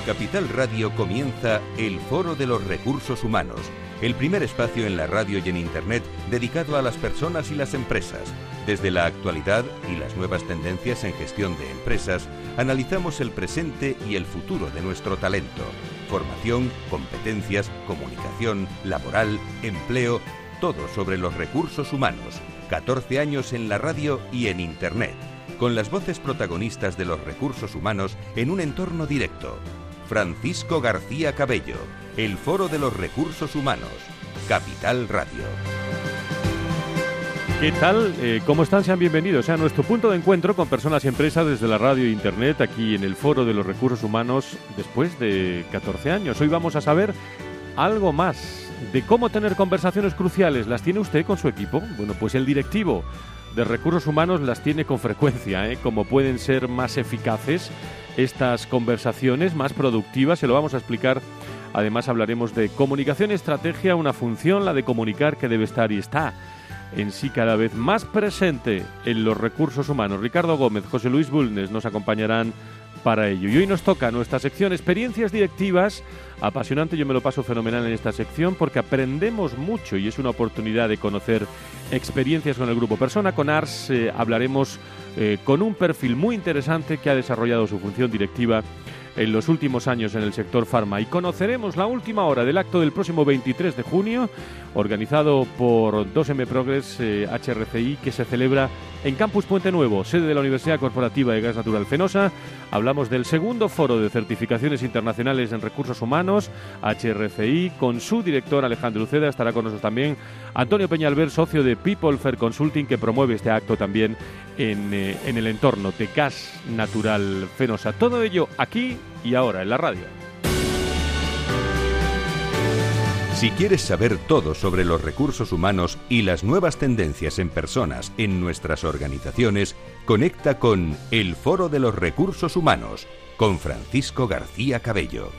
Capital Radio comienza el Foro de los Recursos Humanos, el primer espacio en la radio y en Internet dedicado a las personas y las empresas. Desde la actualidad y las nuevas tendencias en gestión de empresas, analizamos el presente y el futuro de nuestro talento. Formación, competencias, comunicación, laboral, empleo, todo sobre los recursos humanos. 14 años en la radio y en Internet, con las voces protagonistas de los recursos humanos en un entorno directo. Francisco García Cabello, el Foro de los Recursos Humanos, Capital Radio. ¿Qué tal? ¿Cómo están? Sean bienvenidos a nuestro punto de encuentro con personas y empresas desde la radio e Internet, aquí en el Foro de los Recursos Humanos, después de 14 años. Hoy vamos a saber algo más de cómo tener conversaciones cruciales. ¿Las tiene usted con su equipo? Bueno, pues el directivo de Recursos Humanos las tiene con frecuencia, cómo pueden ser más eficaces estas conversaciones, más productivas. Se lo vamos a explicar. Además hablaremos de comunicación, estrategia, una función, la de comunicar, que debe estar y está en sí cada vez más presente en los recursos humanos. Ricardo Gómez, José Luis Bulnes nos acompañarán para ello. Y hoy nos toca nuestra sección Experiencias Directivas. Apasionante, yo me lo paso fenomenal en esta sección porque aprendemos mucho y es una oportunidad de conocer experiencias con el Grupo Persona. Con ARS hablaremos con un perfil muy interesante que ha desarrollado su función directiva en los últimos años en el sector farma, y conoceremos la última hora del acto del próximo 23 de junio, organizado por 2M Progress HRCI, que se celebra en Campus Puente Nuevo, sede de la Universidad Corporativa de Gas Natural Fenosa. Hablamos del segundo foro de certificaciones internacionales en recursos humanos, HRCI, con su director Alejandro Uceda. Estará con nosotros también Antonio Peñalver, socio de People Fair Consulting, que promueve este acto también en el entorno de Gas Natural Fenosa. Todo ello aquí y ahora en la radio. Si quieres saber todo sobre los recursos humanos y las nuevas tendencias en personas en nuestras organizaciones, conecta con el Foro de los Recursos Humanos, con Francisco García Cabello.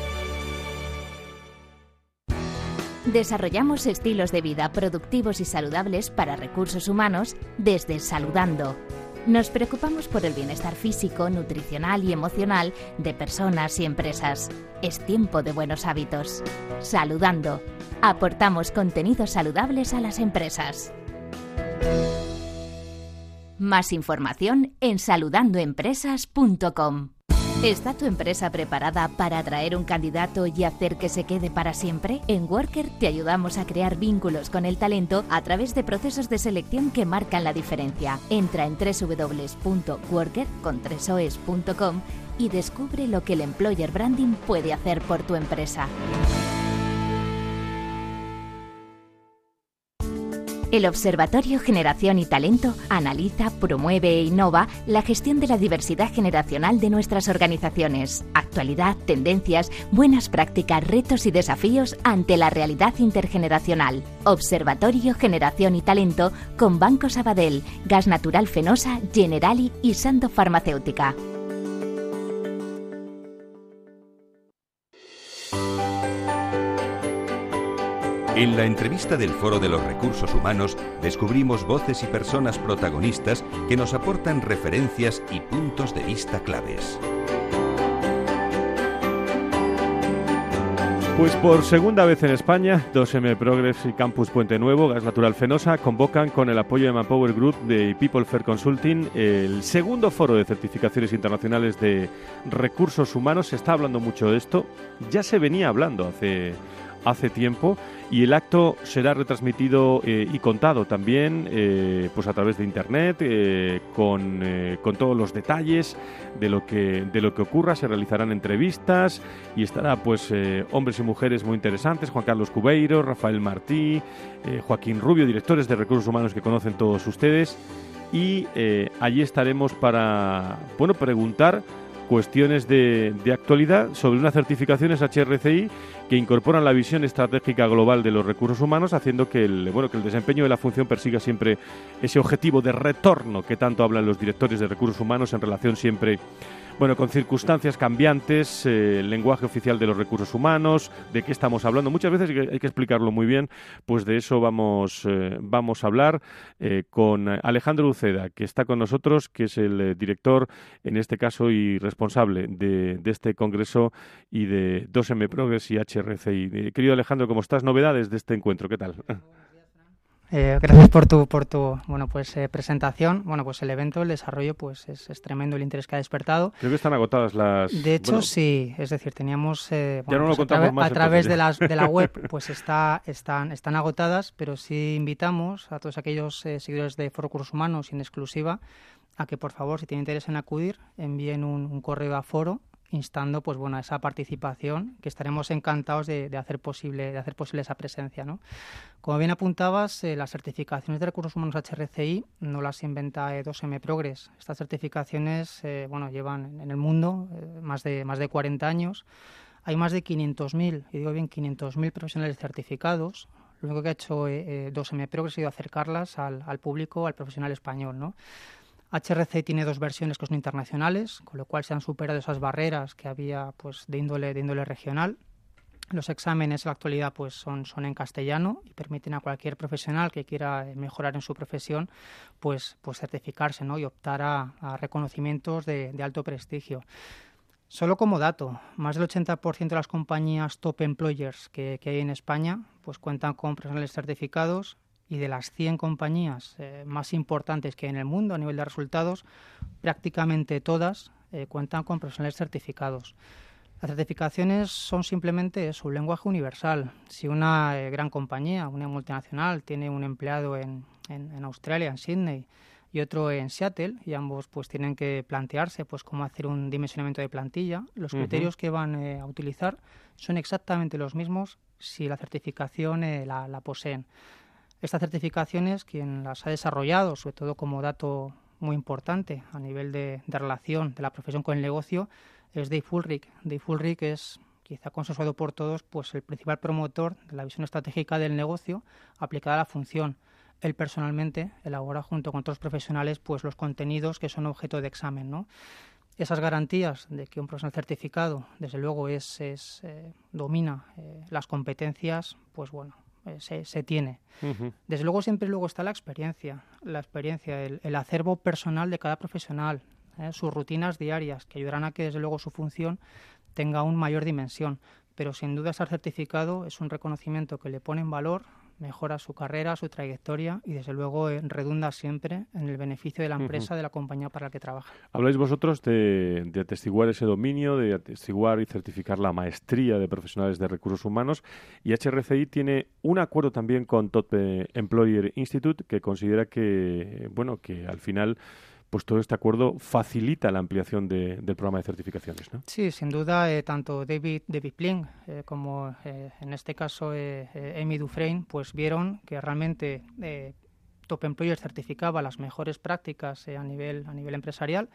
Desarrollamos estilos de vida productivos y saludables para recursos humanos desde Saludando. Nos preocupamos por el bienestar físico, nutricional y emocional de personas y empresas. Es tiempo de buenos hábitos. Saludando. Aportamos contenidos saludables a las empresas. Más información en saludandoempresas.com. ¿Está tu empresa preparada para atraer un candidato y hacer que se quede para siempre? En Worker te ayudamos a crear vínculos con el talento a través de procesos de selección que marcan la diferencia. Entra en www.worker.com y descubre lo que el Employer Branding puede hacer por tu empresa. El Observatorio Generación y Talento analiza, promueve e innova la gestión de la diversidad generacional de nuestras organizaciones. Actualidad, tendencias, buenas prácticas, retos y desafíos ante la realidad intergeneracional. Observatorio Generación y Talento con Banco Sabadell, Gas Natural Fenosa, Generali y Sandoz Farmacéutica. En la entrevista del Foro de los Recursos Humanos descubrimos voces y personas protagonistas que nos aportan referencias y puntos de vista claves. Pues por segunda vez en España, 2M Progress y Campus Puente Nuevo, Gas Natural Fenosa, convocan con el apoyo de Manpower Group de People Fair Consulting el segundo foro de certificaciones internacionales de recursos humanos. Se está hablando mucho de esto, ya se venía hablando hace tiempo, y el acto será retransmitido y contado también pues a través de internet con todos los detalles de lo que ocurra. Se realizarán entrevistas y estará pues hombres y mujeres muy interesantes: Juan Carlos Cubeiro, Rafael Martí, Joaquín Rubio, directores de recursos humanos que conocen todos ustedes, y allí estaremos para preguntar cuestiones de actualidad sobre unas certificaciones HRCI que incorporan la visión estratégica global de los recursos humanos, haciendo que el desempeño de la función persiga siempre ese objetivo de retorno que tanto hablan los directores de recursos humanos en relación siempre Bueno, con circunstancias cambiantes, el lenguaje oficial de los recursos humanos, ¿de qué estamos hablando? Muchas veces hay que explicarlo muy bien, pues de eso vamos a hablar con Alejandro Uceda, que está con nosotros, que es el director, en este caso, y responsable de este congreso y de 2M Progress y HRCI. Querido Alejandro, ¿cómo estás? Novedades de este encuentro, ¿qué tal? Gracias por tu presentación. Bueno, pues el evento, el desarrollo, pues es tremendo el interés que ha despertado. Creo que están agotadas las... De hecho, sí. Es decir, teníamos ya no lo contamos más, a través de la web, pues están agotadas, pero sí invitamos a todos aquellos seguidores de Foro Recursos Humanos y en exclusiva a que, por favor, si tienen interés en acudir, envíen un correo a Foro instando pues a esa participación, que estaremos encantados de hacer posible esa presencia, ¿no? Como bien apuntabas, las certificaciones de recursos humanos HRCI no las inventa 2M Progress. Estas certificaciones llevan en el mundo más de 40 años. Hay más de 500.000, y digo bien 500.000 profesionales certificados. Lo único que ha hecho 2M Progress ha sido acercarlas al público, al profesional español, ¿no? HRCI tiene 2 versiones que son internacionales, con lo cual se han superado esas barreras que había pues de índole regional. Los exámenes en la actualidad pues son en castellano y permiten a cualquier profesional que quiera mejorar en su profesión pues certificarse, ¿no? Y optar a reconocimientos de alto prestigio. Solo como dato, más del 80% de las compañías top employers que hay en España pues cuentan con profesionales certificados. Y de las 100 compañías más importantes que hay en el mundo a nivel de resultados, prácticamente todas cuentan con profesionales certificados. Las certificaciones son simplemente eso, un lenguaje universal. Si una gran compañía, una multinacional, tiene un empleado en Australia, en Sydney, y otro en Seattle, y ambos pues tienen que plantearse pues cómo hacer un dimensionamiento de plantilla, los criterios que van a utilizar son exactamente los mismos si la certificación la poseen. Estas certificaciones, quien las ha desarrollado, sobre todo como dato muy importante a nivel de relación de la profesión con el negocio, es Dave Ulrich. Dave Ulrich es, quizá consensuado por todos, pues el principal promotor de la visión estratégica del negocio aplicada a la función. Él personalmente elabora junto con otros profesionales pues los contenidos que son objeto de examen, ¿no? Esas garantías de que un profesional certificado, desde luego, domina las competencias, pues bueno, se tiene. Desde luego siempre luego está la experiencia, el acervo personal de cada profesional, sus rutinas diarias que ayudarán a que desde luego su función tenga aún mayor dimensión, pero sin duda estar certificado es un reconocimiento que le pone en valor, mejora su carrera, su trayectoria y desde luego redunda siempre en el beneficio de la empresa, de la compañía para la que trabaja. Habláis vosotros de atestiguar ese dominio, de atestiguar y certificar la maestría de profesionales de recursos humanos, y HRCI tiene un acuerdo también con Top Employer Institute que considera que al final pues todo este acuerdo facilita la ampliación del programa de certificaciones, ¿no? Sí, sin duda, tanto David Pling como en este caso Amy Dufresne, pues vieron que realmente Top Employers certificaba las mejores prácticas a nivel empresarial,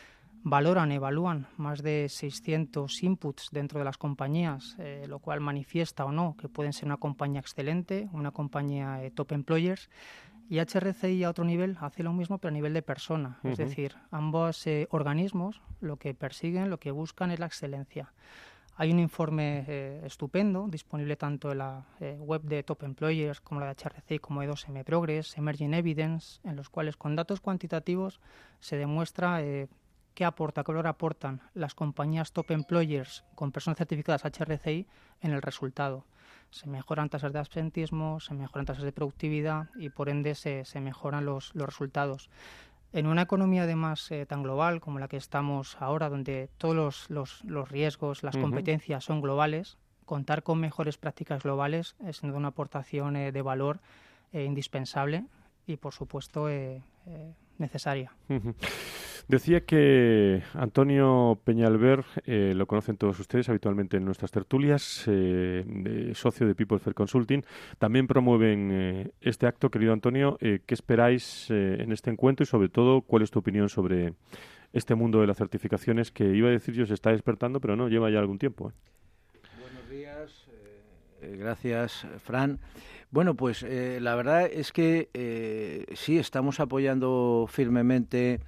evalúan más de 600 inputs dentro de las compañías, lo cual manifiesta o no que pueden ser una compañía excelente, una compañía Top Employers. Y HRCI a otro nivel hace lo mismo, pero a nivel de persona. Es decir, ambos organismos lo que persiguen, lo que buscan es la excelencia. Hay un informe estupendo, disponible tanto en la web de Top Employers como la de HRCI, como de 2M Progress, Emerging Evidence, en los cuales con datos cuantitativos se demuestra qué valor aportan las compañías Top Employers con personas certificadas HRCI en el resultado. Se mejoran tasas de absentismo, se mejoran tasas de productividad y por ende se mejoran los resultados. En una economía además tan global como la que estamos ahora, donde todos los riesgos, las competencias son globales, contar con mejores prácticas globales es sin duda una aportación de valor indispensable y por supuesto necesaria. Decía que Antonio Peñalver, lo conocen todos ustedes habitualmente en nuestras tertulias, socio de People Fair Consulting, también promueven este acto. Querido Antonio, ¿qué esperáis en este encuentro y sobre todo cuál es tu opinión sobre este mundo de las certificaciones que iba a decir yo se está despertando, pero no, lleva ya algún tiempo? Buenos días, gracias, Fran. Bueno, pues la verdad es que sí, estamos apoyando firmemente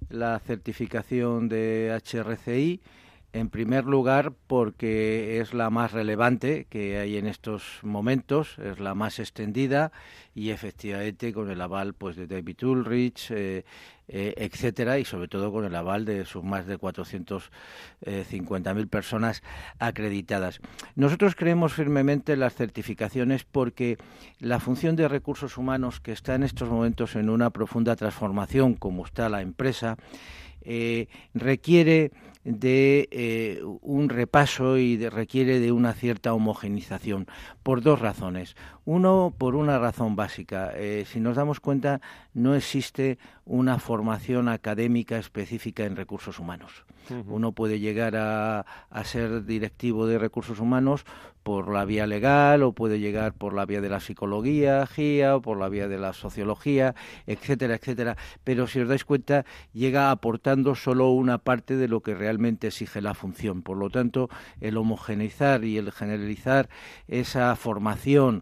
la certificación de HRCI. En primer lugar, porque es la más relevante que hay en estos momentos, es la más extendida y efectivamente con el aval pues de David Ulrich, etcétera, y sobre todo con el aval de sus más de 450.000 personas acreditadas. Nosotros creemos firmemente en las certificaciones porque la función de recursos humanos, que está en estos momentos en una profunda transformación, como está la empresa, requiere de un repaso y requiere de una cierta homogeneización por dos razones. Uno, por una razón básica. Si nos damos cuenta, no existe una formación académica específica en recursos humanos. Uno puede llegar a ser directivo de recursos humanos por la vía legal, o puede llegar por la vía de la psicología, GIA, o por la vía de la sociología, etcétera, etcétera. Pero si os dais cuenta, llega aportando solo una parte de lo que realmente exige la función. Por lo tanto, el homogeneizar y el generalizar esa formación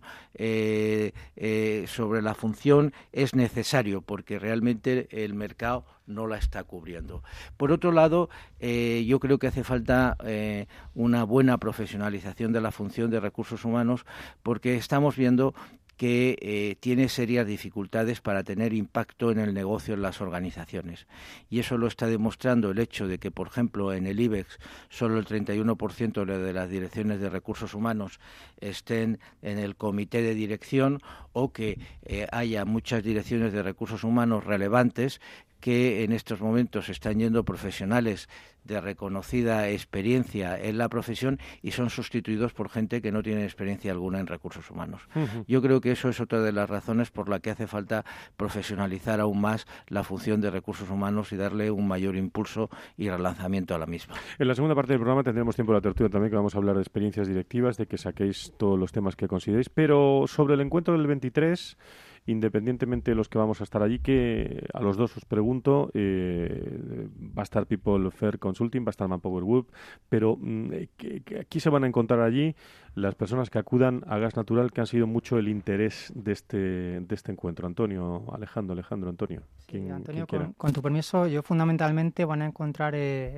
sobre la función es necesario, porque realmente el mercado no la está cubriendo. Por otro lado, yo creo que hace falta una buena profesionalización de la función de recursos humanos, porque estamos viendo que tiene serias dificultades para tener impacto en el negocio en las organizaciones. Y eso lo está demostrando el hecho de que, por ejemplo, en el IBEX solo el 31% de las direcciones de recursos humanos estén en el comité de dirección, o que haya muchas direcciones de recursos humanos relevantes que en estos momentos están yendo profesionales de reconocida experiencia en la profesión y son sustituidos por gente que no tiene experiencia alguna en recursos humanos. Yo creo que eso es otra de las razones por la que hace falta profesionalizar aún más la función de recursos humanos y darle un mayor impulso y relanzamiento a la misma. En la segunda parte del programa tendremos tiempo de la tertulia también, que vamos a hablar de experiencias directivas, de que saquéis todos los temas que consideréis, pero sobre el encuentro del 23... independientemente de los que vamos a estar allí, que a los dos os pregunto, va a estar People Fair Consulting, va a estar Manpower Group, pero que aquí se van a encontrar allí las personas que acudan a Gas Natural, que han sido mucho el interés de este encuentro. Antonio, Alejandro, Antonio. Sí, Antonio, con tu permiso, yo fundamentalmente van a encontrar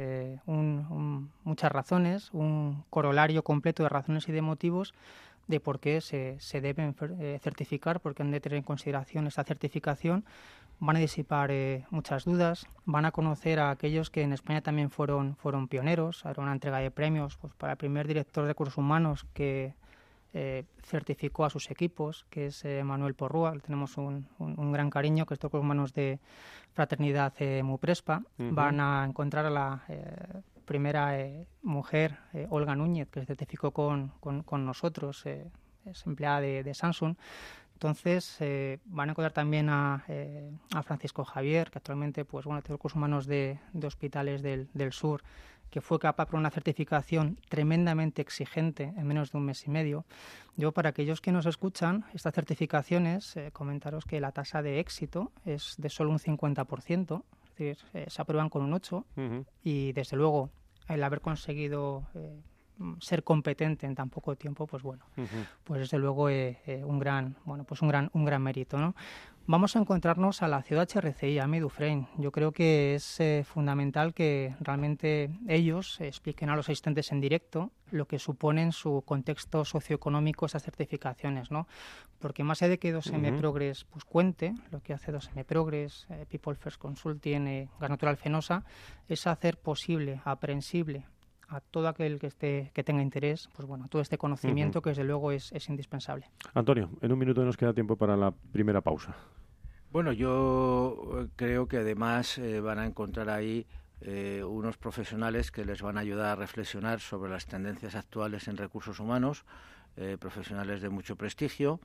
muchas razones, un corolario completo de razones y de motivos de por qué se deben certificar, porque han de tener en consideración esa certificación. Van a disipar muchas dudas, van a conocer a aquellos que en España también fueron pioneros. Habrá una entrega de premios pues, para el primer director de recursos humanos que certificó a sus equipos, que es Manuel Porrúa. Tenemos un gran cariño, que es de recursos humanos de Fraternidad Muprespa. Van a encontrar a la primera mujer, Olga Núñez, que se certificó con nosotros, es empleada de Samsung. Entonces van a encontrar también a Francisco Javier, que actualmente pues bueno, tiene recursos humanos de hospitales del sur, que fue capaz por una certificación tremendamente exigente en menos de un mes y medio. Yo, para aquellos que nos escuchan, estas certificaciones, comentaros que la tasa de éxito es de solo un 50%, es decir, se aprueban con un 8%, y desde luego el haber conseguido ser competente en tan poco tiempo, pues bueno, pues desde luego un gran mérito, ¿no? Vamos a encontrarnos a la ciudad HRCI, a Dufresne. Yo creo que es fundamental que realmente ellos expliquen a los asistentes en directo lo que supone en su contexto socioeconómico esas certificaciones, ¿no? Porque más allá de que 2M Progress pues cuente, lo que hace 2M Progress, People First Consulting, Gas Natural Fenosa, es hacer posible, aprehensible a todo aquel que tenga interés, pues bueno, todo este conocimiento que desde luego es indispensable. Antonio, en un minuto nos queda tiempo para la primera pausa. Bueno, yo creo que además van a encontrar ahí unos profesionales que les van a ayudar a reflexionar sobre las tendencias actuales en recursos humanos, profesionales de mucho prestigio,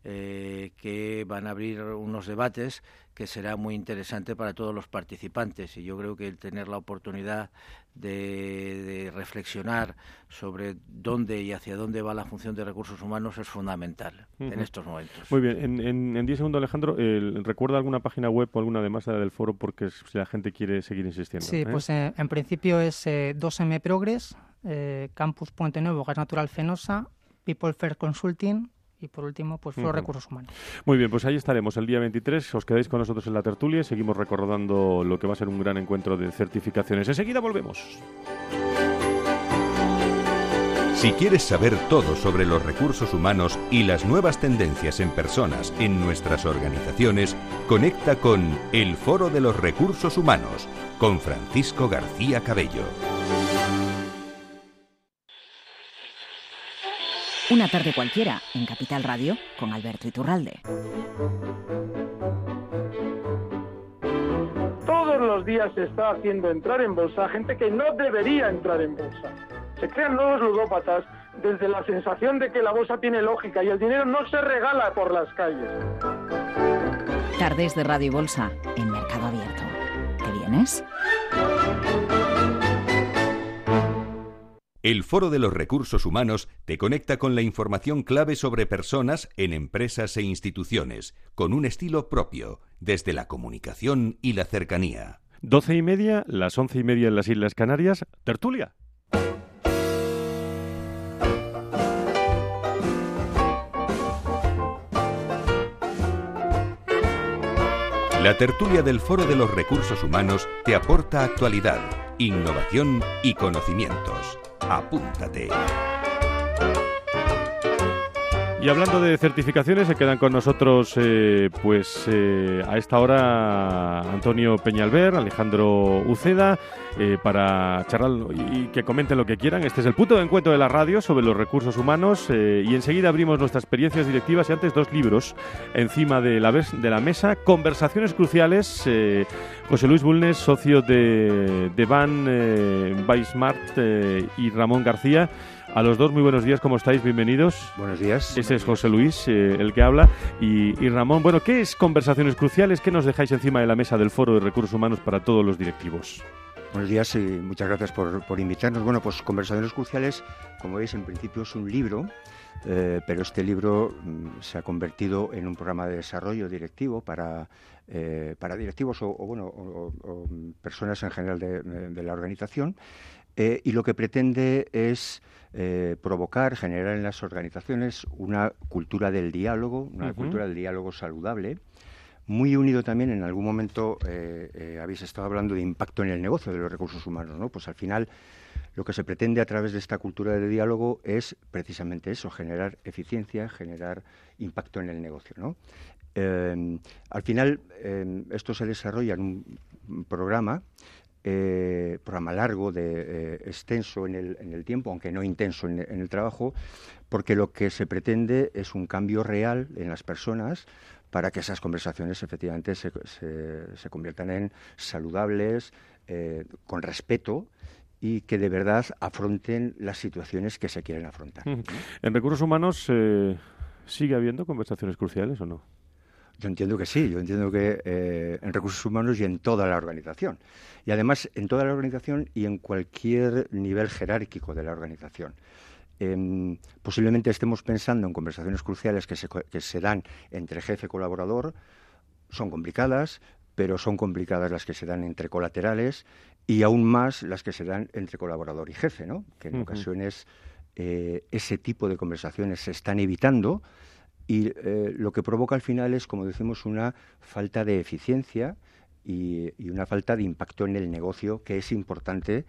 que van a abrir unos debates que será muy interesante para todos los participantes, y yo creo que el tener la oportunidad de reflexionar sobre dónde y hacia dónde va la función de recursos humanos es fundamental en estos momentos. Muy bien, en 10 segundos, Alejandro, ¿recuerda alguna página web o alguna demás del foro porque si la gente quiere seguir insistiendo? Sí, pues en principio es 2M Progress, Campus Puente Nuevo, Gas Natural Fenosa, People First Consulting Y por último, pues Foro Recursos Humanos. Muy bien, pues ahí estaremos el día 23. Os quedáis con nosotros en la tertulia y seguimos recordando lo que va a ser un gran encuentro de certificaciones. Enseguida volvemos. Si quieres saber todo sobre los recursos humanos y las nuevas tendencias en personas en nuestras organizaciones, conecta con el Foro de los Recursos Humanos con Francisco García Cabello. Una tarde cualquiera en Capital Radio con Alberto Iturralde. Todos los días se está haciendo entrar en bolsa gente que no debería entrar en bolsa. Se crean nuevos ludópatas desde la sensación de que la bolsa tiene lógica y el dinero no se regala por las calles. Tardes de Radio y Bolsa en Mercado Abierto. ¿Te vienes? El Foro de los Recursos Humanos te conecta con la información clave sobre personas en empresas e instituciones, con un estilo propio, desde la comunicación y la cercanía. 12:30, las 11:30 en las Islas Canarias, tertulia. La tertulia del Foro de los Recursos Humanos te aporta actualidad, innovación y conocimientos. Apúntate. Y hablando de certificaciones, se quedan con nosotros a esta hora Antonio Peñalver, Alejandro Uceda, para charlar y que comenten lo que quieran. Este es el punto de encuentro de la radio sobre los recursos humanos y enseguida abrimos nuestras experiencias directivas y antes 2 libros encima de la mesa. Conversaciones cruciales. José Luis Bulnes, socio de Van Weismart y Ramón García. A los dos, muy buenos días, ¿cómo estáis? Bienvenidos. Buenos días. Ese es José Luis, el que habla, y Ramón. Bueno, ¿qué es Conversaciones Cruciales? ¿Qué nos dejáis encima de la mesa del Foro de Recursos Humanos para todos los directivos? Buenos días y muchas gracias por invitarnos. Bueno, pues Conversaciones Cruciales, como veis, en principio es un libro, pero este libro se ha convertido en un programa de desarrollo directivo para directivos o personas en general de la organización, y lo que pretende es provocar, generar en las organizaciones una cultura del diálogo, una cultura del diálogo saludable, muy unido también, en algún momento habéis estado hablando de impacto en el negocio de los recursos humanos, ¿no? Pues al final lo que se pretende a través de esta cultura de diálogo es precisamente eso, generar eficiencia, generar impacto en el negocio, ¿no? Al final esto se desarrolla en un programa largo, extenso en el tiempo, aunque no intenso en el trabajo, porque lo que se pretende es un cambio real en las personas para que esas conversaciones efectivamente se conviertan en saludables, con respeto, y que de verdad afronten las situaciones que se quieren afrontar. ¿En recursos humanos sigue habiendo conversaciones cruciales o no? Yo entiendo que sí, yo entiendo que en recursos humanos y en toda la organización. Y además en toda la organización y en cualquier nivel jerárquico de la organización. Posiblemente estemos pensando en conversaciones cruciales que se dan entre jefe y colaborador. Son complicadas, pero son complicadas las que se dan entre colaterales y aún más las que se dan entre colaborador y jefe, ¿no? Que en ocasiones ese tipo de conversaciones se están evitando. Y lo que provoca al final es, como decimos, una falta de eficiencia y una falta de impacto en el negocio, que es importante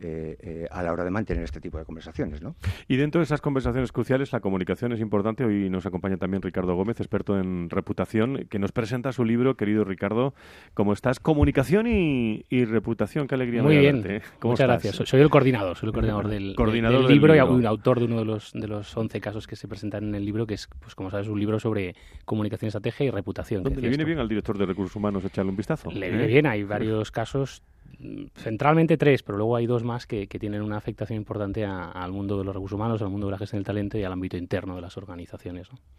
a la hora de mantener este tipo de conversaciones, ¿no? Y dentro de esas conversaciones cruciales, la comunicación es importante. Hoy nos acompaña también Ricardo Gómez, experto en reputación, que nos presenta su libro. Querido Ricardo, ¿cómo estás? Comunicación y reputación, qué alegría. Muy bien, verte. muchas gracias. Soy el coordinador del libro y autor de uno de los 11 casos que se presentan en el libro, que es, pues como sabes, un libro sobre comunicación, estrategia y reputación. ¿Le viene bien al director de recursos humanos echarle un vistazo? Le viene bien, hay varios casos, centralmente 3, pero luego hay 2 más que tienen una afectación importante al mundo de los recursos humanos, al mundo de la gestión del talento y al ámbito interno de las organizaciones, ¿no?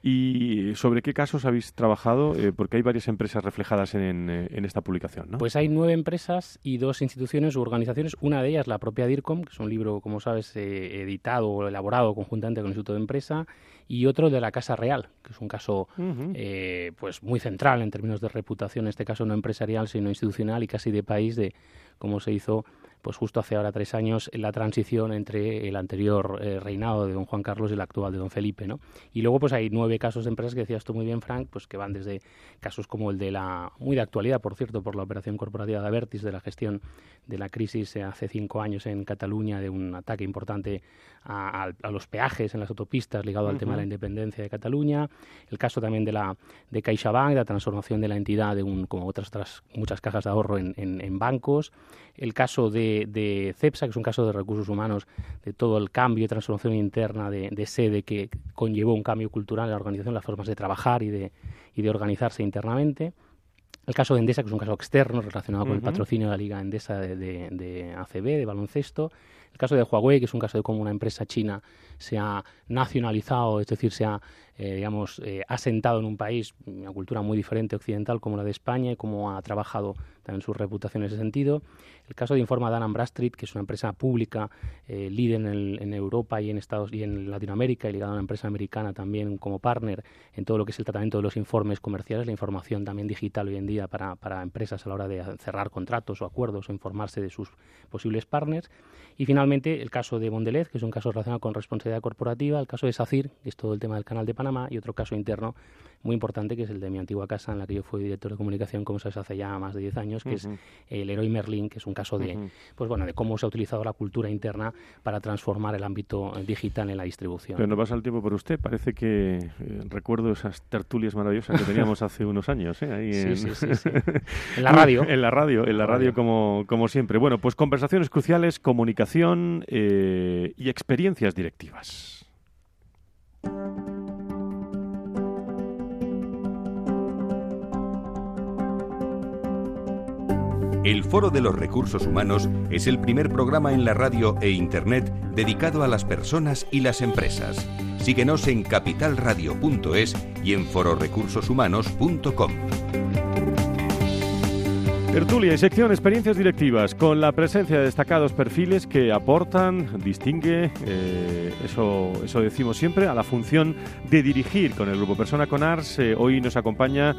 ¿Y sobre qué casos habéis trabajado? Porque hay varias empresas reflejadas en esta publicación, ¿no? Pues hay 9 empresas y 2 instituciones u organizaciones. Una de ellas, la propia DIRCOM, que es un libro, como sabes, editado o elaborado conjuntamente con el Instituto de Empresa, y otro de la Casa Real, que es un caso pues muy central en términos de reputación, en este caso no empresarial, sino institucional y casi de país, de cómo se hizo pues justo hace ahora 3 años, la transición entre el anterior reinado de don Juan Carlos y el actual de don Felipe, ¿no? Y luego pues hay 9 casos de empresas que decías tú muy bien, Frank, pues que van desde casos como el de muy de actualidad, por cierto, por la operación corporativa de Abertis, de la gestión de la crisis hace 5 años en Cataluña, de un ataque importante a los peajes en las autopistas ligado al tema de la independencia de Cataluña, el caso también de CaixaBank, de la transformación de la entidad como otras muchas cajas de ahorro en bancos, el caso de CEPSA, que es un caso de recursos humanos, de todo el cambio y transformación interna de sede que conllevó un cambio cultural en la organización, las formas de trabajar y de organizarse internamente. El caso de Endesa, que es un caso externo relacionado con el patrocinio de la Liga Endesa de ACB, de baloncesto. El caso de Huawei, que es un caso de cómo una empresa china se ha nacionalizado, es decir, se ha asentado en un país, una cultura muy diferente occidental como la de España, y cómo ha trabajado también su reputación en ese sentido. El caso de Informa Dun & Bradstreet, que es una empresa pública, líder en Europa y en Estados y en Latinoamérica, y ligada a una empresa americana también como partner en todo lo que es el tratamiento de los informes comerciales, la información también digital hoy en día para empresas a la hora de cerrar contratos o acuerdos o informarse de sus posibles partners. Y finalmente el caso de Mondelez, que es un caso relacionado con responsabilidad corporativa, el caso de SACIR, que es todo el tema del canal de Panamá, y otro caso interno muy importante, que es el de mi antigua casa, en la que yo fui director de comunicación, como sabes, hace ya más de 10 años, que es el Leroy Merlin, que es un caso de cómo se ha utilizado la cultura interna para transformar el ámbito digital en la distribución. Pero no pasa el tiempo por usted. Parece que recuerdo esas tertulias maravillosas que teníamos hace unos años, ahí sí. En la radio. En la radio como siempre. Bueno, pues conversaciones cruciales, comunicación y experiencias directivas. El Foro de los Recursos Humanos es el primer programa en la radio e Internet dedicado a las personas y las empresas. Síguenos en capitalradio.es y en fororecursoshumanos.com. Tertulia y sección Experiencias Directivas, con la presencia de destacados perfiles que aportan, distingue, eso decimos siempre, a la función de dirigir con el Grupo Persona con Ars. Hoy nos acompaña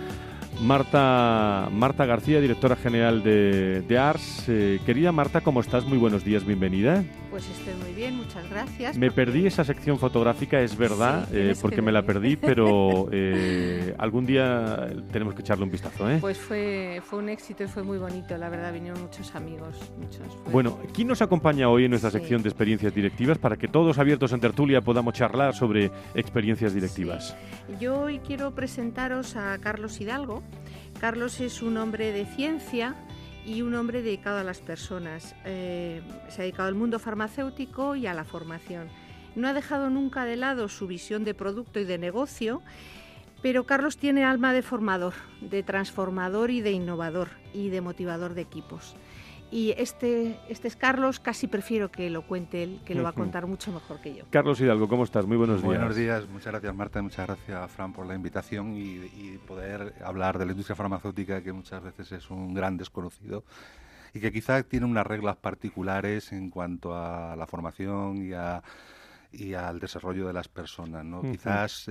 Marta García, directora general de Ars. Querida Marta, ¿cómo estás? Muy buenos días, bienvenida. Pues estoy muy bien, muchas gracias. Me perdí esa sección fotográfica, es verdad, porque me la perdí, pero algún día tenemos que echarle un vistazo, ¿eh? Pues fue un éxito y fue muy bonito, la verdad, vinieron muchos amigos. Bueno, ¿quién nos acompaña hoy en nuestra sección de experiencias directivas para que todos abiertos en tertulia podamos charlar sobre experiencias directivas? Sí. Yo hoy quiero presentaros a Carlos Hidalgo. Carlos es un hombre de ciencia y un hombre dedicado a las personas. Se ha dedicado al mundo farmacéutico y a la formación. No ha dejado nunca de lado su visión de producto y de negocio, pero Carlos tiene alma de formador, de transformador y de innovador y de motivador de equipos. Y este es Carlos, casi prefiero que lo cuente él, que lo va a contar mucho mejor que yo. Carlos Hidalgo, ¿cómo estás? Muy buenos días. Buenos días, muchas gracias Marta, muchas gracias Fran por la invitación y poder hablar de la industria farmacéutica, que muchas veces es un gran desconocido y que quizá tiene unas reglas particulares en cuanto a la formación y al desarrollo de las personas, ¿no? Quizás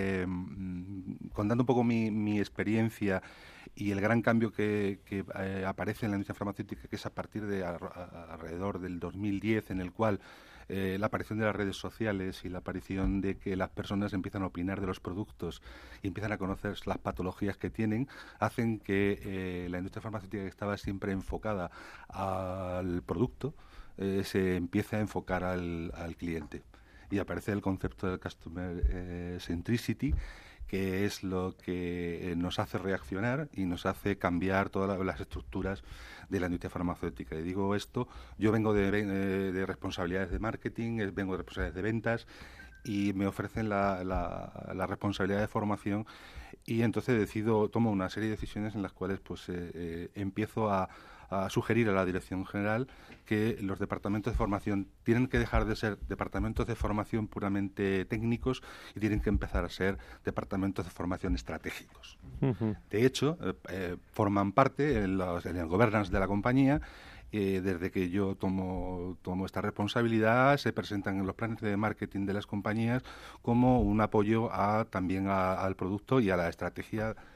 contando un poco mi experiencia y el gran cambio que aparece en la industria farmacéutica, que es a partir de alrededor del 2010, en el cual la aparición de las redes sociales y la aparición de que las personas empiezan a opinar de los productos y empiezan a conocer las patologías que tienen, hacen que la industria farmacéutica, que estaba siempre enfocada al producto, se empiece a enfocar al cliente. Y aparece el concepto del Customer Centricity, que es lo que nos hace reaccionar y nos hace cambiar todas las estructuras de la industria farmacéutica. Y digo esto, yo vengo de responsabilidades de marketing, vengo de responsabilidades de ventas, y me ofrecen la responsabilidad de formación, y entonces tomo una serie de decisiones en las cuales pues empiezo a sugerir a la Dirección General que los departamentos de formación tienen que dejar de ser departamentos de formación puramente técnicos y tienen que empezar a ser departamentos de formación estratégicos. De hecho, forman parte en el governance de la compañía. Desde que yo tomo esta responsabilidad, se presentan en los planes de marketing de las compañías como un apoyo también al producto y a la estrategia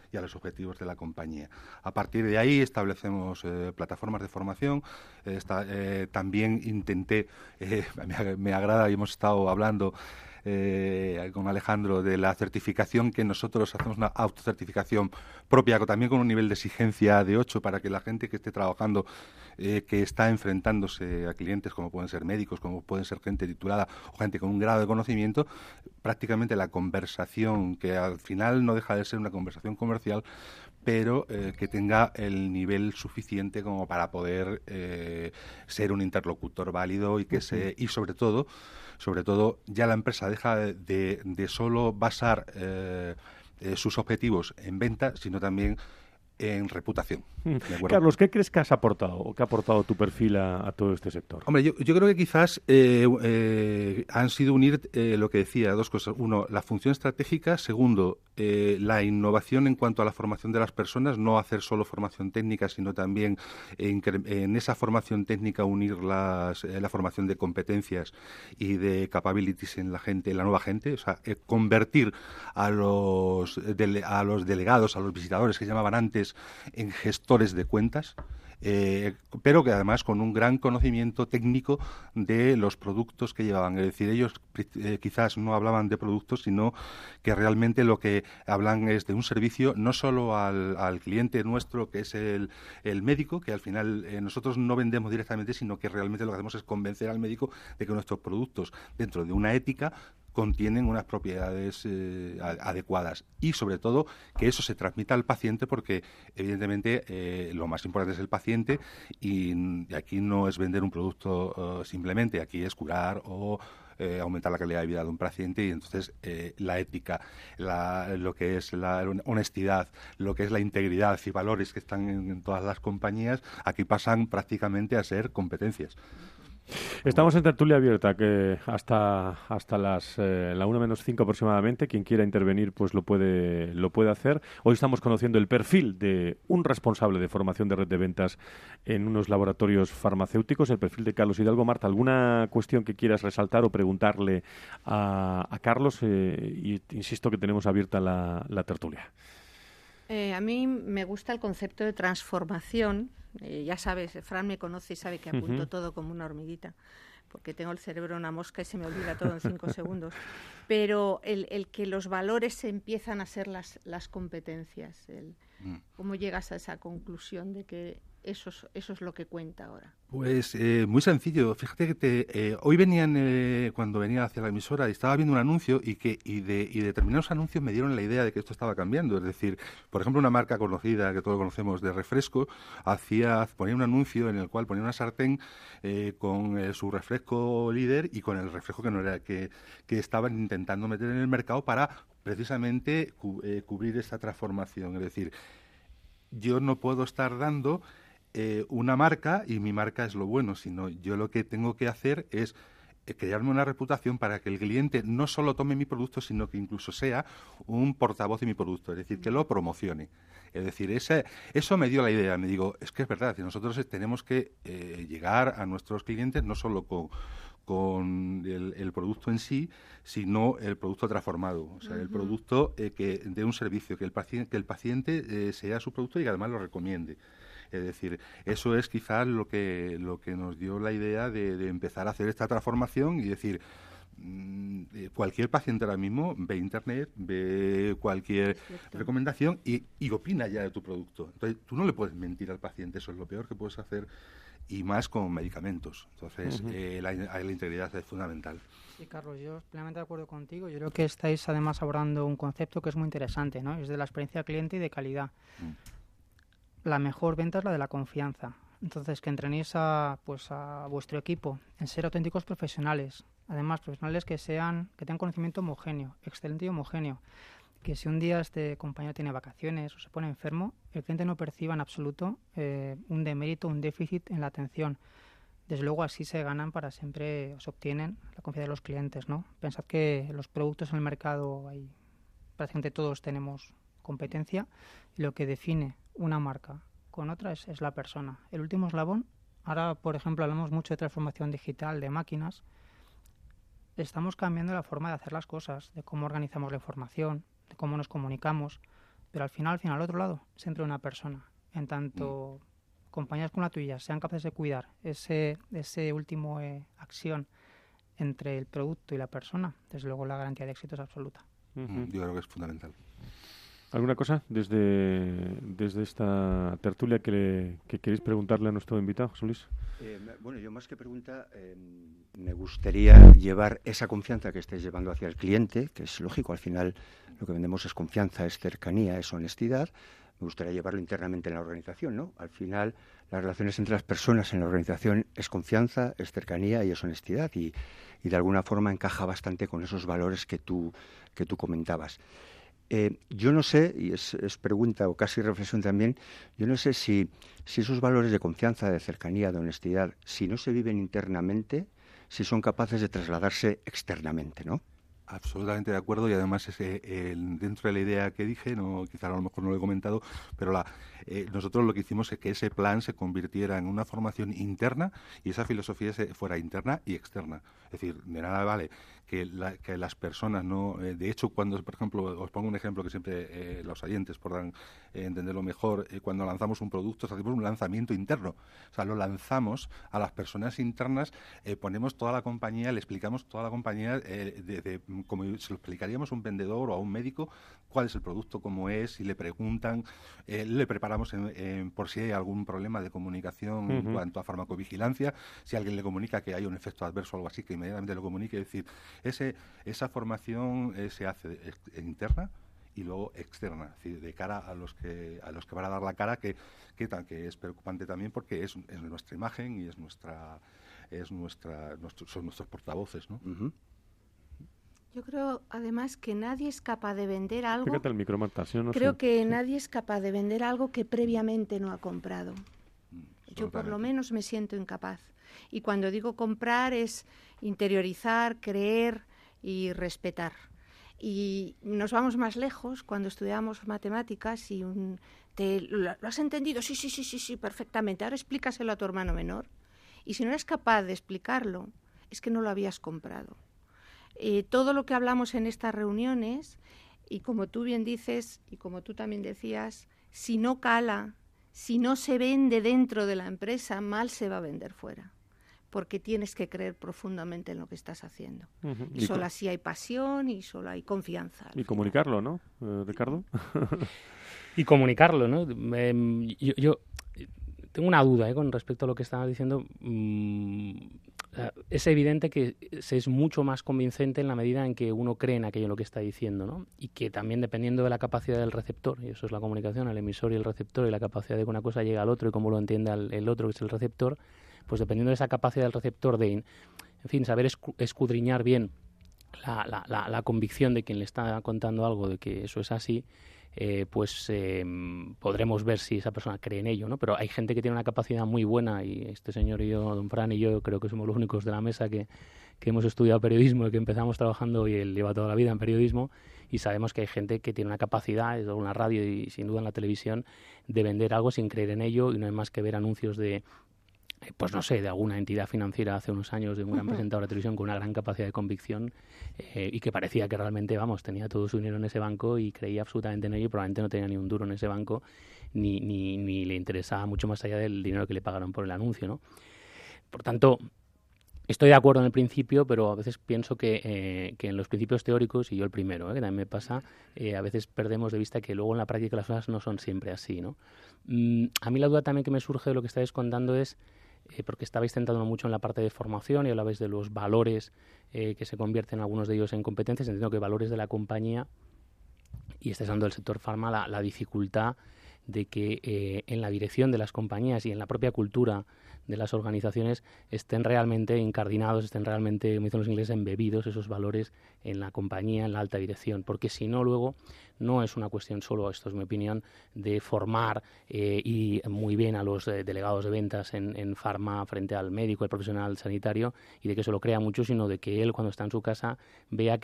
y a los objetivos de la compañía. A partir de ahí establecemos plataformas de formación. También intenté, me agrada, y hemos estado hablando con Alejandro de la certificación, que nosotros hacemos una autocertificación propia, también con un nivel de exigencia de 8, para que la gente que esté trabajando, que está enfrentándose a clientes como pueden ser médicos, como pueden ser gente titulada o gente con un grado de conocimiento, prácticamente la conversación, que al final no deja de ser una conversación comercial, pero que tenga el nivel suficiente como para poder ser un interlocutor válido y que y sobre todo ya la empresa deja de solo basar sus objetivos en venta, sino también en reputación. Carlos, ¿qué crees que has aportado o que ha aportado tu perfil a todo este sector? Hombre, yo creo que quizás han sido unir lo que decía, dos cosas. Uno, la función estratégica. Segundo, la innovación en cuanto a la formación de las personas, no hacer solo formación técnica, sino también en esa formación técnica unir la formación de competencias y de capabilities en la gente, en la nueva gente. O sea, convertir a los delegados, a los visitadores que llamaban antes, en gestores de cuentas, pero que además con un gran conocimiento técnico de los productos que llevaban. Es decir, ellos quizás no hablaban de productos, sino que realmente lo que hablan es de un servicio, no solo al cliente nuestro, que es el médico, que al final nosotros no vendemos directamente, sino que realmente lo que hacemos es convencer al médico de que nuestros productos, dentro de una ética, contienen unas propiedades adecuadas, y sobre todo que eso se transmita al paciente, porque evidentemente lo más importante es el paciente, y aquí no es vender un producto simplemente, aquí es curar o aumentar la calidad de vida de un paciente. Y entonces la ética, lo que es la honestidad, lo que es la integridad y valores que están en todas las compañías, aquí pasan prácticamente a ser competencias. Estamos en tertulia abierta, que hasta la 1:05 aproximadamente. Quien quiera intervenir pues lo puede hacer. Hoy estamos conociendo el perfil de un responsable de formación de red de ventas en unos laboratorios farmacéuticos, el perfil de Carlos Hidalgo. Marta, ¿alguna cuestión que quieras resaltar o preguntarle a Carlos? Y insisto que tenemos abierta la tertulia. A mí me gusta el concepto de transformación. Ya sabes, Fran me conoce y sabe que apunto todo como una hormiguita, porque tengo el cerebro una mosca y se me olvida todo en 5 segundos. Pero el que los valores se empiezan a ser las competencias, ¿cómo llegas a esa conclusión de que eso es lo que cuenta ahora? Pues muy sencillo. Fíjate que hoy cuando venía hacia la emisora, estaba viendo un anuncio y determinados anuncios me dieron la idea de que esto estaba cambiando. Es decir, por ejemplo, una marca conocida que todos conocemos de refresco ponía un anuncio en el cual ponía una sartén con su refresco líder y con el refresco que no era que estaban intentando meter en el mercado para precisamente cubrir esta transformación. Es decir, yo no puedo estar dando una marca y mi marca es lo bueno, sino yo lo que tengo que hacer es crearme una reputación para que el cliente no solo tome mi producto, sino que incluso sea un portavoz de mi producto, es decir, que lo promocione. Es decir, eso me dio la idea. Me digo, es que es verdad, nosotros tenemos que llegar a nuestros clientes no solo con el producto en sí, sino el producto transformado, o sea, el producto que dé un servicio, que el paciente sea su producto y que además lo recomiende. Es decir, eso es quizás lo que nos dio la idea de empezar a hacer esta transformación y decir, cualquier paciente ahora mismo ve Internet, ve cualquier recomendación y opina ya de tu producto. Entonces, tú no le puedes mentir al paciente, eso es lo peor que puedes hacer, y más con medicamentos. Entonces, la integridad es fundamental. Sí, Carlos, yo plenamente de acuerdo contigo. Yo creo que estáis además abordando un concepto que es muy interesante, ¿no? Es de la experiencia cliente y de calidad. La mejor venta es la de la confianza. Entonces, que entrenéis a vuestro equipo en ser auténticos profesionales. Además, profesionales que tengan conocimiento homogéneo, excelente y homogéneo. Que si un día este compañero tiene vacaciones o se pone enfermo, el cliente no perciba en absoluto un demérito, un déficit en la atención. Desde luego, así se ganan para siempre, se obtienen la confianza de los clientes, ¿no? Pensad que los productos en el mercado, prácticamente todos tenemos competencia, y lo que define una marca con otra es la persona. El último eslabón, ahora, por ejemplo, hablamos mucho de transformación digital, de máquinas. Estamos cambiando la forma de hacer las cosas, de cómo organizamos la información, de cómo nos comunicamos. pero al final, al otro lado, siempre una persona. En tanto compañías como la tuya sean capaces de cuidar ese último acción entre el producto y la persona, desde luego la garantía de éxito es absoluta. Yo creo que es fundamental. ¿Alguna cosa desde esta tertulia que queréis preguntarle a nuestro invitado, José Luis? Bueno, yo más que pregunta, me gustaría llevar esa confianza que estáis llevando hacia el cliente, que es lógico, al final lo que vendemos es confianza, es cercanía, es honestidad. Me gustaría llevarlo internamente en la organización, ¿no? Al final, las relaciones entre las personas en la organización es confianza, es cercanía y es honestidad, y de alguna forma encaja bastante con esos valores que tú comentabas. Yo no sé, y es pregunta o casi reflexión también, yo no sé si esos valores de confianza, de cercanía, de honestidad, si no se viven internamente, si son capaces de trasladarse externamente, ¿no? Absolutamente de acuerdo, y además dentro de la idea que dije, quizá a lo mejor no lo he comentado, pero nosotros lo que hicimos es que ese plan se convirtiera en una formación interna y esa filosofía fuera interna y externa. Es decir, de nada vale que las personas no... de hecho, cuando, por ejemplo, os pongo un ejemplo que siempre los oyentes podrán entenderlo mejor, cuando lanzamos un producto, hacemos un lanzamiento interno. O sea, lo lanzamos a las personas internas, ponemos toda la compañía, le explicamos toda la compañía como se lo explicaríamos a un vendedor o a un médico, cuál es el producto, cómo es, si le preguntan, le preparamos por si hay algún problema de comunicación en cuanto a farmacovigilancia, si alguien le comunica que hay un efecto adverso o algo así, que inmediatamente lo comunique. Es decir, esa formación se hace interna y luego externa, es decir, de cara a los que van a dar la cara, que es preocupante también porque es nuestra imagen y son nuestros portavoces, ¿no? Yo creo, además, que nadie es capaz de vender algo... Fíjate el micro, Marta, ¿sí o no? Creo que nadie es capaz de vender algo que previamente no ha comprado. Yo, por lo menos, me siento incapaz. Y cuando digo comprar es interiorizar, creer y respetar. Y nos vamos más lejos cuando estudiamos matemáticas y ¿lo has entendido? Sí, perfectamente. Ahora explícaselo a tu hermano menor. Y si no eres capaz de explicarlo, es que no lo habías comprado. Todo lo que hablamos en estas reuniones, y como tú bien dices, y como tú también decías, si no cala, si no se vende dentro de la empresa, mal se va a vender fuera, porque tienes que creer profundamente en lo que estás haciendo. Y solo así hay pasión y solo hay confianza. Y comunicarlo, ¿no, Ricardo? Y comunicarlo, ¿no? Yo tengo una duda con respecto a lo que estabas diciendo. Es evidente que se es mucho más convincente en la medida en que uno cree en aquello en lo que está diciendo, ¿no? Y que también dependiendo de la capacidad del receptor, y eso es la comunicación, el emisor y el receptor, y la capacidad de que una cosa llegue al otro y cómo lo entienda el otro, que es el receptor, pues dependiendo de esa capacidad del receptor de, en fin, saber escudriñar bien la convicción de quien le está contando algo de que eso es así, podremos ver si esa persona cree en ello, ¿no? Pero hay gente que tiene una capacidad muy buena, y este señor y yo, don Fran y yo, creo que somos los únicos de la mesa que hemos estudiado periodismo y que empezamos trabajando, y él lleva toda la vida en periodismo, y sabemos que hay gente que tiene una capacidad, en la radio y sin duda en la televisión, de vender algo sin creer en ello, y no hay más que ver anuncios de pues no sé, de alguna entidad financiera hace unos años, de un gran presentador de televisión con una gran capacidad de convicción, y que parecía que realmente, tenía todo su dinero en ese banco y creía absolutamente en ello, y probablemente no tenía ni un duro en ese banco, ni le interesaba mucho más allá del dinero que le pagaron por el anuncio, ¿no? Por tanto, estoy de acuerdo en el principio, pero a veces pienso que en los principios teóricos, y yo el primero, que también me pasa, a veces perdemos de vista que luego en la práctica las cosas no son siempre así, ¿no? A mí la duda también que me surge de lo que estáis contando es, porque estabais centrando mucho en la parte de formación y hablabais de los valores que se convierten algunos de ellos en competencias. Entiendo que valores de la compañía, y estáis hablando del sector farma, la dificultad de que en la dirección de las compañías y en la propia cultura de las organizaciones estén realmente incardinados, estén realmente, como dicen los ingleses, embebidos esos valores en la compañía, en la alta dirección, porque si no, luego no es una cuestión solo, esto es mi opinión, de formar y muy bien a los delegados de ventas en farma frente al médico, el profesional sanitario, y de que eso lo crea mucho, sino de que él, cuando está en su casa, vea que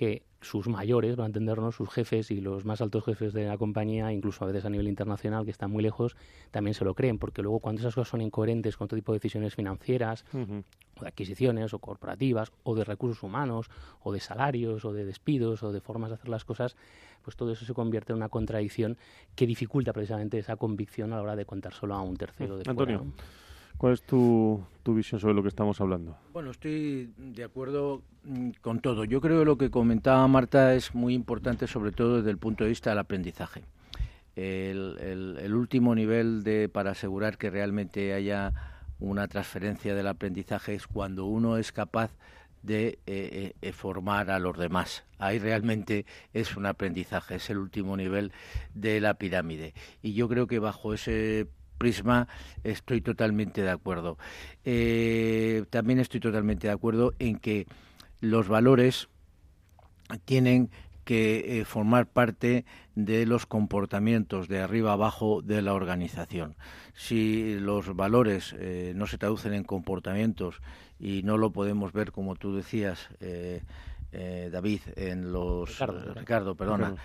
sus mayores, para entendernos, sus jefes y los más altos jefes de la compañía, incluso a veces a nivel internacional, que están muy lejos, también se lo creen, porque luego cuando esas cosas son incoherentes con todo tipo de decisiones financieras, o de adquisiciones, o corporativas, o de recursos humanos, o de salarios, o de despidos, o de formas de hacer las cosas, pues todo eso se convierte en una contradicción que dificulta precisamente esa convicción a la hora de contar solo a un tercero de Antonio, fuera, ¿no? ¿Cuál es tu visión sobre lo que estamos hablando? Bueno, estoy de acuerdo con todo. Yo creo que lo que comentaba Marta es muy importante, sobre todo desde el punto de vista del aprendizaje. El último nivel para asegurar que realmente haya una transferencia del aprendizaje es cuando uno es capaz de formar a los demás. Ahí realmente es un aprendizaje, es el último nivel de la pirámide. Y yo creo que bajo ese prisma estoy totalmente de acuerdo. También estoy totalmente de acuerdo en que los valores tienen que formar parte de los comportamientos de arriba abajo de la organización. Si los valores no se traducen en comportamientos y no lo podemos ver, como tú decías, David, en los Ricardo, perdona,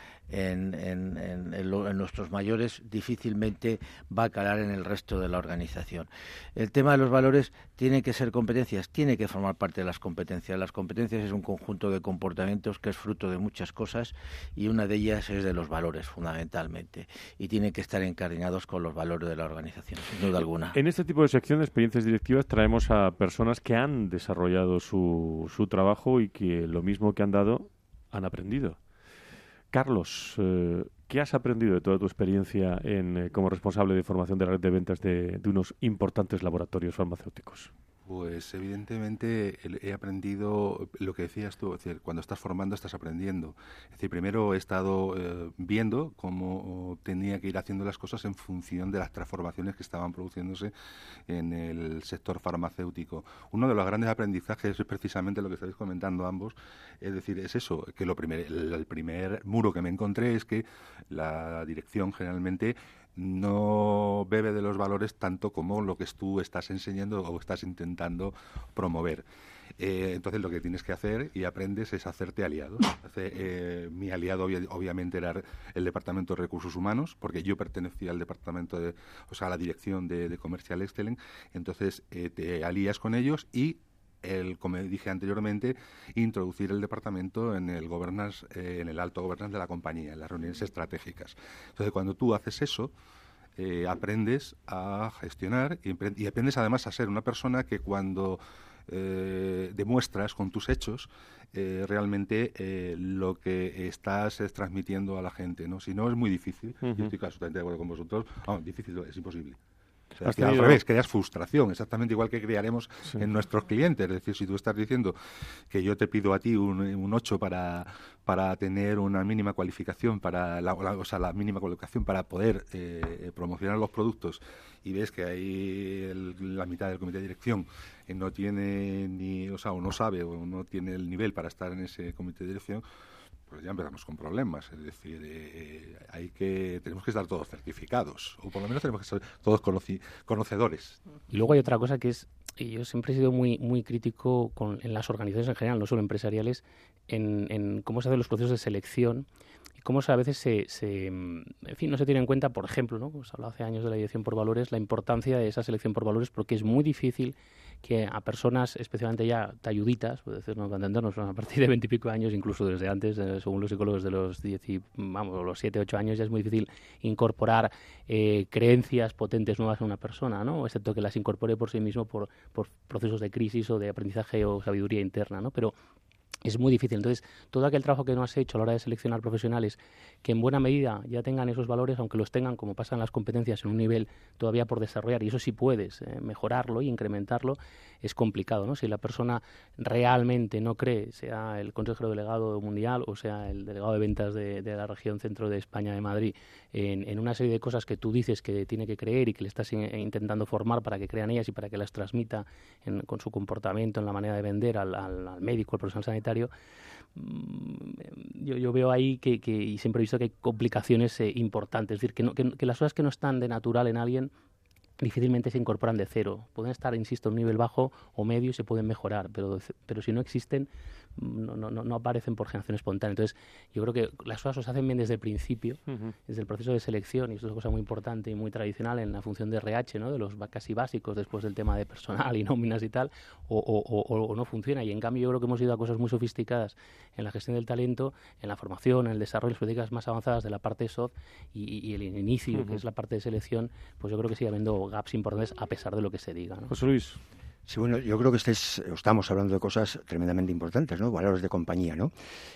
en nuestros mayores, difícilmente va a calar en el resto de la organización. El tema de los valores tiene que ser competencias, tiene que formar parte de las competencias. Las competencias es un conjunto de comportamientos que es fruto de muchas cosas y una de ellas es de los valores, fundamentalmente, y tienen que estar encariñados con los valores de la organización, sin duda alguna. En este tipo de sección de experiencias directivas traemos a personas que han desarrollado su trabajo y que lo mismo que han dado, han aprendido. Carlos, ¿qué has aprendido de toda tu experiencia como responsable de formación de la red de ventas de unos importantes laboratorios farmacéuticos? Pues evidentemente he aprendido lo que decías tú, es decir, cuando estás formando estás aprendiendo. Es decir, primero he estado viendo cómo tenía que ir haciendo las cosas en función de las transformaciones que estaban produciéndose en el sector farmacéutico. Uno de los grandes aprendizajes es precisamente lo que estáis comentando ambos, es decir, es eso, que el primer muro que me encontré es que la dirección generalmente no bebe de los valores tanto como lo que tú estás enseñando o estás intentando promover. Entonces lo que tienes que hacer y aprendes es hacerte aliados. Mi aliado obviamente era el Departamento de Recursos Humanos, porque yo pertenecía al departamento a la dirección de Commercial Excellence. Entonces te alías con ellos y como dije anteriormente, introducir el departamento en el governance, en el alto governance de la compañía, en las reuniones estratégicas. Entonces, cuando tú haces eso, aprendes a gestionar y aprendes además a ser una persona que cuando demuestras con tus hechos realmente lo que estás transmitiendo a la gente, ¿no? Si no, es muy difícil. Yo estoy absolutamente de acuerdo con vosotros. Difícil es imposible. O sea, al revés, creas frustración, exactamente igual que crearemos en nuestros clientes. Es decir, si tú estás diciendo que yo te pido a ti un 8 para tener una mínima cualificación, la mínima cualificación para poder promocionar los productos, y ves que ahí la mitad del comité de dirección no tiene o no sabe o no tiene el nivel para estar en ese comité de dirección, pues ya empezamos con problemas. Es decir, tenemos que estar todos certificados, o por lo menos tenemos que ser todos conocedores. Y luego hay otra cosa que es, y yo siempre he sido muy, muy crítico en las organizaciones en general, no solo empresariales, en cómo se hacen los procesos de selección y cómo a veces en fin, no se tiene en cuenta, por ejemplo, ¿no? Pues hablaba hace años de la dirección por valores, la importancia de esa selección por valores, porque es muy difícil que a personas, especialmente ya talluditas, puede decirnos, para entendernos, a partir de 20 y pico años, incluso desde antes, según los psicólogos de los 7, 8 años, ya es muy difícil incorporar creencias potentes nuevas en una persona, ¿no? Excepto que las incorpore por sí mismo por procesos de crisis o de aprendizaje o sabiduría interna, ¿no? Pero es muy difícil. Entonces, todo aquel trabajo que no has hecho a la hora de seleccionar profesionales que en buena medida ya tengan esos valores, aunque los tengan, como pasan las competencias, en un nivel todavía por desarrollar, y eso sí puedes mejorarlo y incrementarlo, es complicado, ¿no? Si la persona realmente no cree, sea el consejero delegado mundial o sea el delegado de ventas de la región centro de España, de Madrid, en una serie de cosas que tú dices que tiene que creer y que le estás intentando formar para que crean ellas y para que las transmita con su comportamiento, en la manera de vender al médico, al profesional sanitario, yo veo ahí y siempre he visto que hay complicaciones importantes. Es decir, que las cosas que no están de natural en alguien difícilmente se incorporan de cero. Pueden estar, insisto, en un nivel bajo o medio y se pueden mejorar, pero si no existen, no aparecen por generación espontánea. Entonces, yo creo que las cosas se hacen bien desde el principio, desde el proceso de selección, y esto es una cosa muy importante y muy tradicional en la función de RH, ¿no? De los casi básicos, después del tema de personal y nóminas y tal, o no funciona. Y en cambio yo creo que hemos ido a cosas muy sofisticadas en la gestión del talento, en la formación, en el desarrollo de las políticas más avanzadas de la parte soft y el inicio, que es la parte de selección, pues yo creo que sigue habiendo gaps importantes a pesar de lo que se diga, ¿no? José Luis. Sí, bueno, yo creo que estamos hablando de cosas tremendamente importantes, ¿no? Valores de compañía, ¿no?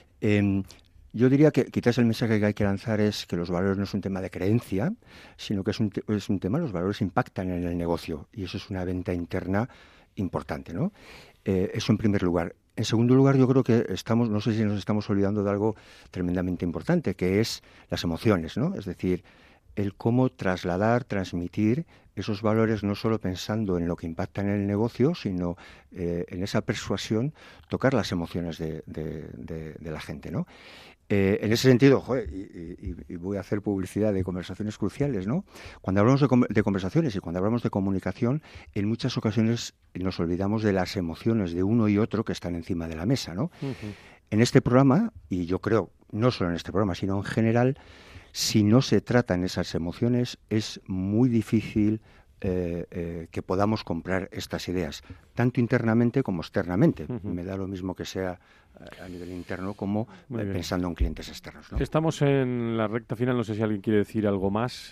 Yo diría que quizás el mensaje que hay que lanzar es que los valores no es un tema de creencia, sino que es un tema, los valores impactan en el negocio y eso es una venta interna importante, ¿no? Eso en primer lugar. En segundo lugar, yo creo que no sé si nos estamos olvidando de algo tremendamente importante, que es las emociones, ¿no? Es decir, el cómo transmitir esos valores, no solo pensando en lo que impacta en el negocio, sino en esa persuasión, tocar las emociones de la gente, ¿no? En ese sentido, y voy a hacer publicidad de conversaciones cruciales, ¿no? Cuando hablamos de conversaciones y cuando hablamos de comunicación, en muchas ocasiones nos olvidamos de las emociones de uno y otro que están encima de la mesa, ¿no? En este programa, y yo creo, no solo en este programa, sino en general, si no se tratan esas emociones, es muy difícil que podamos comprar estas ideas, tanto internamente como externamente. Me da lo mismo que sea a nivel interno como pensando en clientes externos, ¿no? Estamos en la recta final, no sé si alguien quiere decir algo más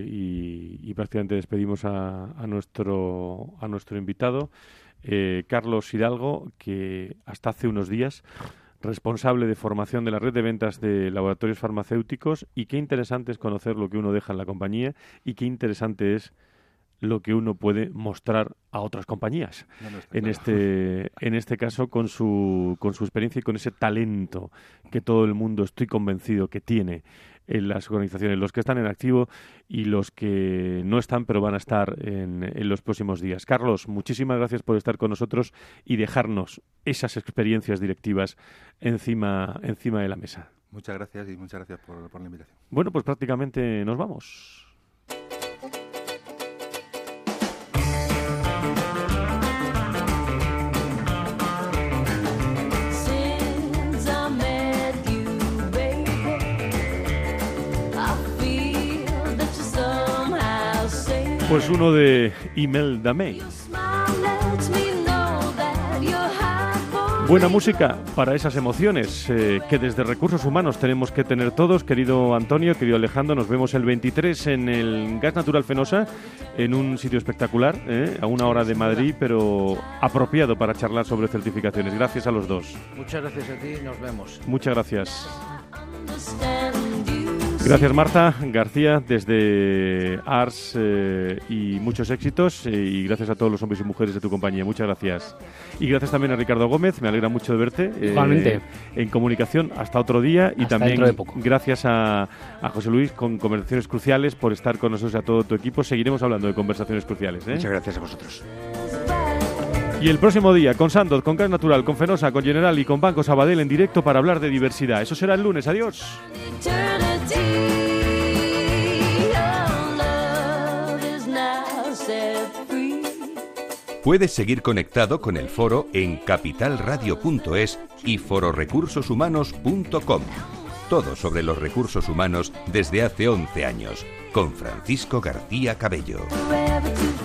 y prácticamente despedimos a nuestro invitado, Carlos Hidalgo, que hasta hace unos días responsable de formación de la red de ventas de laboratorios farmacéuticos, y qué interesante es conocer lo que uno deja en la compañía y qué interesante es lo que uno puede mostrar a otras compañías. En este caso, con su experiencia y con ese talento que todo el mundo, estoy convencido, que tiene en las organizaciones, los que están en activo y los que no están, pero van a estar en los próximos días. Carlos, muchísimas gracias por estar con nosotros y dejarnos esas experiencias directivas encima de la mesa. Muchas gracias y muchas gracias por la invitación. Bueno, pues prácticamente nos vamos. Pues uno de Imelda May. Buena música para esas emociones que desde Recursos Humanos tenemos que tener todos. Querido Antonio, querido Alejandro, nos vemos el 23 en el Gas Natural Fenosa, en un sitio espectacular, a 1 hora de Madrid, pero apropiado para charlar sobre certificaciones. Gracias a los dos. Muchas gracias a ti, nos vemos. Muchas gracias. Gracias, Marta García, desde ARS, y muchos éxitos, y gracias a todos los hombres y mujeres de tu compañía. Muchas gracias. Y gracias también a Ricardo Gómez, me alegra mucho de verte. Igualmente. En comunicación, hasta otro día. Y hasta también dentro de poco. Gracias a José Luis con Conversaciones Cruciales por estar con nosotros y a todo tu equipo. Seguiremos hablando de Conversaciones Cruciales. Muchas gracias a vosotros. Y el próximo día, con Sandoz, con Gas Natural, con Fenosa, con General y con Banco Sabadell en directo para hablar de diversidad. Eso será el lunes. Adiós. Puedes seguir conectado con el foro en capitalradio.es y fororecursoshumanos.com. Todo sobre los recursos humanos desde hace 11 años, con Francisco García Cabello.